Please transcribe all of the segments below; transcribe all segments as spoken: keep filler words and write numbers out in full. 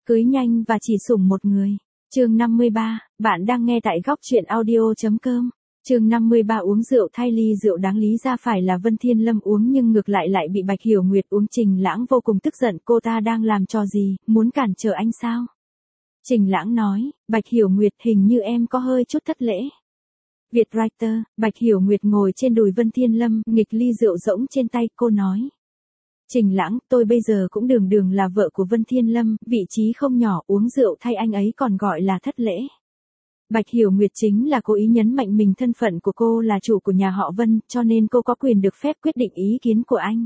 Cưới nhanh và chỉ sủng một người. Chương năm mươi ba, bạn đang nghe tại góc truyện audio.com. Chương năm mươi ba uống rượu thay ly rượu đáng lý ra phải là Vân Thiên Lâm uống nhưng ngược lại lại bị Bạch Hiểu Nguyệt uống. Trình Lãng vô cùng tức giận, cô ta đang làm trò gì, muốn cản trở anh sao? Trình Lãng nói, Bạch Hiểu Nguyệt hình như em có hơi chút thất lễ. Việt Writer, Bạch Hiểu Nguyệt ngồi trên đùi Vân Thiên Lâm, nghịch ly rượu rỗng trên tay, cô nói. Trình Lãng, tôi bây giờ cũng đường đường là vợ của Vân Thiên Lâm, vị trí không nhỏ, uống rượu thay anh ấy còn gọi là thất lễ. Bạch Hiểu Nguyệt chính là cố ý nhấn mạnh mình thân phận của cô là chủ của nhà họ Vân, cho nên cô có quyền được phép quyết định ý kiến của anh.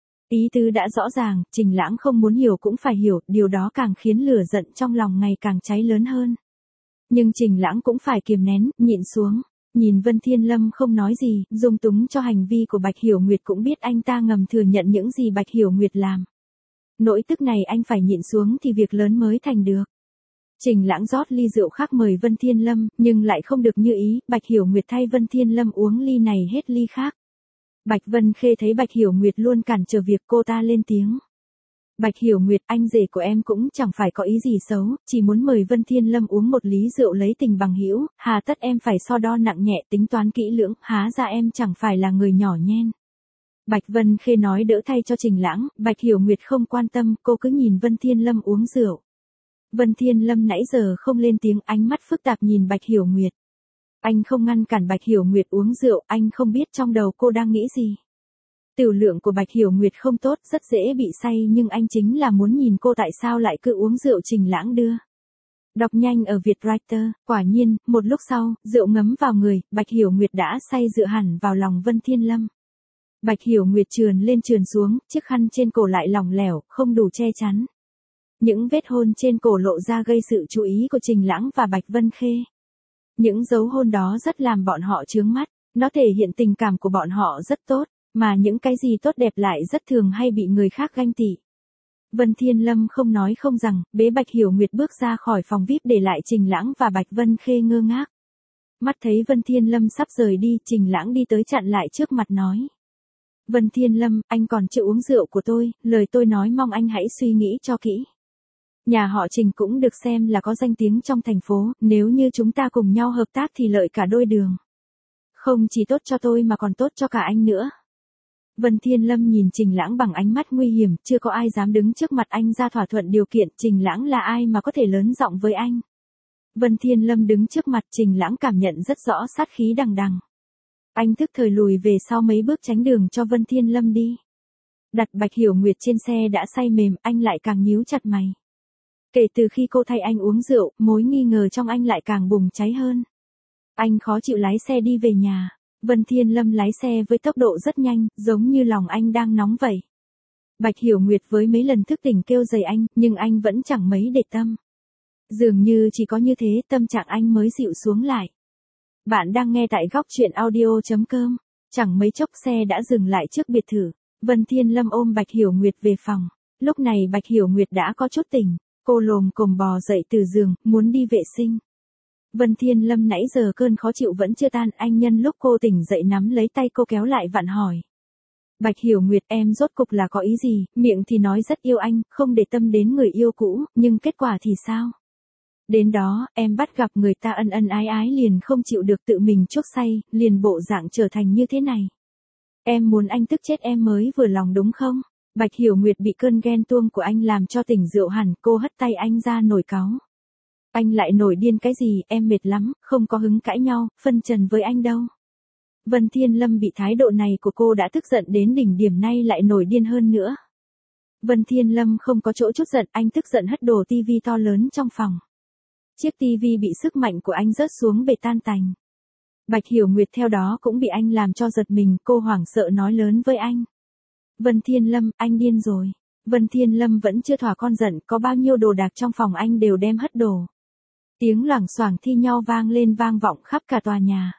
Ý tứ đã rõ ràng, Trình Lãng không muốn hiểu cũng phải hiểu, điều đó càng khiến lửa giận trong lòng ngày càng cháy lớn hơn. Nhưng Trình Lãng cũng phải kiềm nén, nhịn xuống. Nhìn Vân Thiên Lâm không nói gì, dung túng cho hành vi của Bạch Hiểu Nguyệt, cũng biết anh ta ngầm thừa nhận những gì Bạch Hiểu Nguyệt làm. Nỗi tức này anh phải nhịn xuống thì việc lớn mới thành được. Trình Lãng rót ly rượu khác mời Vân Thiên Lâm, nhưng lại không được như ý, Bạch Hiểu Nguyệt thay Vân Thiên Lâm uống ly này hết ly khác. Bạch Vân Khê thấy Bạch Hiểu Nguyệt luôn cản trở việc, cô ta lên tiếng. Bạch Hiểu Nguyệt, anh rể của em cũng chẳng phải có ý gì xấu, chỉ muốn mời Vân Thiên Lâm uống một ly rượu lấy tình bằng hữu, hà tất em phải so đo nặng nhẹ, tính toán kỹ lưỡng, há ra em chẳng phải là người nhỏ nhen. Bạch Vân Khê nói đỡ thay cho Trình Lãng, Bạch Hiểu Nguyệt không quan tâm, cô cứ nhìn Vân Thiên Lâm uống rượu. Vân Thiên Lâm nãy giờ không lên tiếng, ánh mắt phức tạp nhìn Bạch Hiểu Nguyệt. Anh không ngăn cản Bạch Hiểu Nguyệt uống rượu, anh không biết trong đầu cô đang nghĩ gì. Tiểu lượng của Bạch Hiểu Nguyệt không tốt, rất dễ bị say, nhưng anh chính là muốn nhìn cô tại sao lại cứ uống rượu Trình Lãng đưa. Đọc nhanh ở Việt Writer, quả nhiên, một lúc sau, rượu ngấm vào người, Bạch Hiểu Nguyệt đã say dựa hẳn vào lòng Vân Thiên Lâm. Bạch Hiểu Nguyệt trườn lên trườn xuống, chiếc khăn trên cổ lại lỏng lẻo, không đủ che chắn. Những vết hôn trên cổ lộ ra gây sự chú ý của Trình Lãng và Bạch Vân Khê. Những dấu hôn đó rất làm bọn họ chướng mắt, nó thể hiện tình cảm của bọn họ rất tốt, mà những cái gì tốt đẹp lại rất thường hay bị người khác ganh tị. Vân Thiên Lâm không nói không rằng, bế Bạch Hiểu Nguyệt bước ra khỏi phòng vi ai pi để lại Trình Lãng và Bạch Vân Khê ngơ ngác. Mắt thấy Vân Thiên Lâm sắp rời đi, Trình Lãng đi tới chặn lại trước mặt nói. Vân Thiên Lâm, anh còn chưa uống rượu của tôi, lời tôi nói mong anh hãy suy nghĩ cho kỹ. Nhà họ Trình cũng được xem là có danh tiếng trong thành phố, nếu như chúng ta cùng nhau hợp tác thì lợi cả đôi đường. Không chỉ tốt cho tôi mà còn tốt cho cả anh nữa. Vân Thiên Lâm nhìn Trình Lãng bằng ánh mắt nguy hiểm, chưa có ai dám đứng trước mặt anh ra thỏa thuận điều kiện, Trình Lãng là ai mà có thể lớn giọng với anh. Vân Thiên Lâm đứng trước mặt Trình Lãng cảm nhận rất rõ sát khí đằng đằng. Anh thức thời lùi về sau mấy bước tránh đường cho Vân Thiên Lâm đi. Đặt Bạch Hiểu Nguyệt trên xe đã say mềm, anh lại càng nhíu chặt mày. Kể từ khi cô thay anh uống rượu, mối nghi ngờ trong anh lại càng bùng cháy hơn. Anh khó chịu lái xe đi về nhà. Vân Thiên Lâm lái xe với tốc độ rất nhanh, giống như lòng anh đang nóng vậy. Bạch Hiểu Nguyệt với mấy lần thức tỉnh kêu dậy anh, nhưng anh vẫn chẳng mấy để tâm. Dường như chỉ có như thế tâm trạng anh mới dịu xuống lại. Bạn đang nghe tại góc truyện audio.com. Chẳng mấy chốc xe đã dừng lại trước biệt thự. Vân Thiên Lâm ôm Bạch Hiểu Nguyệt về phòng. Lúc này Bạch Hiểu Nguyệt đã có chút tỉnh. Cô lồm cồm bò dậy từ giường, muốn đi vệ sinh. Vân Thiên Lâm nãy giờ cơn khó chịu vẫn chưa tan, anh nhân lúc cô tỉnh dậy nắm lấy tay cô kéo lại vặn hỏi. Bạch Hiểu Nguyệt, em rốt cục là có ý gì, miệng thì nói rất yêu anh, không để tâm đến người yêu cũ, nhưng kết quả thì sao? Đến đó, em bắt gặp người ta ân ân ái ái liền không chịu được tự mình chuốc say, liền bộ dạng trở thành như thế này. Em muốn anh tức chết em mới vừa lòng đúng không? Bạch Hiểu Nguyệt bị cơn ghen tuông của anh làm cho tỉnh rượu hẳn, cô hất tay anh ra nổi cáu. Anh lại nổi điên cái gì, em mệt lắm, không có hứng cãi nhau, phân trần với anh đâu. Vân Thiên Lâm bị thái độ này của cô đã tức giận đến đỉnh điểm, nay lại nổi điên hơn nữa. Vân Thiên Lâm không có chỗ chút giận, anh tức giận hất đồ tivi to lớn trong phòng. Chiếc tivi bị sức mạnh của anh rớt xuống bể tan tành. Bạch Hiểu Nguyệt theo đó cũng bị anh làm cho giật mình, cô hoảng sợ nói lớn với anh. Vân Thiên Lâm, anh điên rồi. Vân Thiên Lâm vẫn chưa thỏa con giận, có bao nhiêu đồ đạc trong phòng anh đều đem hất đổ. Tiếng loảng xoảng thi nhau vang lên vang vọng khắp cả tòa nhà.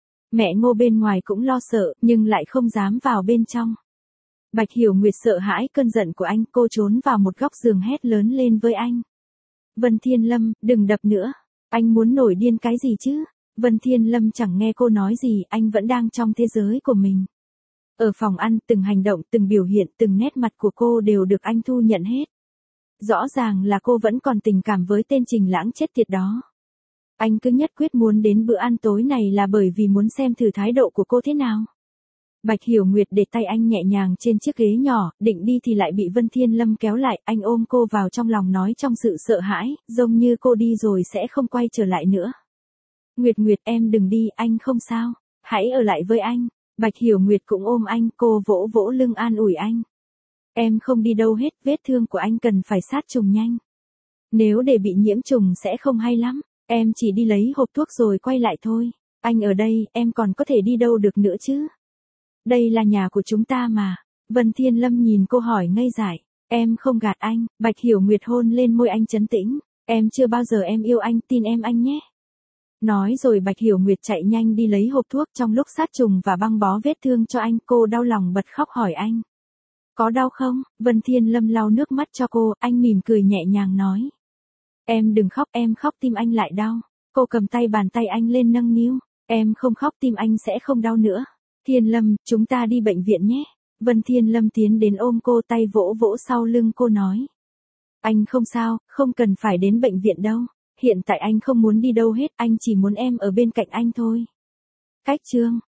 Mẹ Ngô bên ngoài cũng lo sợ, nhưng lại không dám vào bên trong. Bạch Hiểu Nguyệt sợ hãi cơn giận của anh, cô trốn vào một góc giường hét lớn lên với anh. Vân Thiên Lâm, đừng đập nữa. Anh muốn nổi điên cái gì chứ? Vân Thiên Lâm chẳng nghe cô nói gì, anh vẫn đang trong thế giới của mình. Ở phòng ăn, từng hành động, từng biểu hiện, từng nét mặt của cô đều được anh thu nhận hết. Rõ ràng là cô vẫn còn tình cảm với tên Trình Lãng chết tiệt đó. Anh cứ nhất quyết muốn đến bữa ăn tối này là bởi vì muốn xem thử thái độ của cô thế nào. Bạch Hiểu Nguyệt để tay anh nhẹ nhàng trên chiếc ghế nhỏ, định đi thì lại bị Vân Thiên Lâm kéo lại, anh ôm cô vào trong lòng nói trong sự sợ hãi, giống như cô đi rồi sẽ không quay trở lại nữa. Nguyệt Nguyệt em đừng đi, anh không sao, hãy ở lại với anh. Bạch Hiểu Nguyệt cũng ôm anh, cô vỗ vỗ lưng an ủi anh. Em không đi đâu hết, vết thương của anh cần phải sát trùng nhanh. Nếu để bị nhiễm trùng sẽ không hay lắm, em chỉ đi lấy hộp thuốc rồi quay lại thôi. Anh ở đây, em còn có thể đi đâu được nữa chứ? Đây là nhà của chúng ta mà. Vân Thiên Lâm nhìn cô hỏi ngây dại. Em không gạt anh. Bạch Hiểu Nguyệt hôn lên môi anh trấn tĩnh. Em chưa bao giờ em yêu anh, tin em anh nhé. Nói rồi Bạch Hiểu Nguyệt chạy nhanh đi lấy hộp thuốc, trong lúc sát trùng và băng bó vết thương cho anh, cô đau lòng bật khóc hỏi anh. Có đau không? Vân Thiên Lâm lau nước mắt cho cô, anh mỉm cười nhẹ nhàng nói. Em đừng khóc, em khóc tim anh lại đau. Cô cầm tay bàn tay anh lên nâng niu. Em không khóc tim anh sẽ không đau nữa. Thiên Lâm, chúng ta đi bệnh viện nhé. Vân Thiên Lâm tiến đến ôm cô, tay vỗ vỗ sau lưng cô nói. Anh không sao, không cần phải đến bệnh viện đâu. Hiện tại anh không muốn đi đâu hết, anh chỉ muốn em ở bên cạnh anh thôi. Cách chương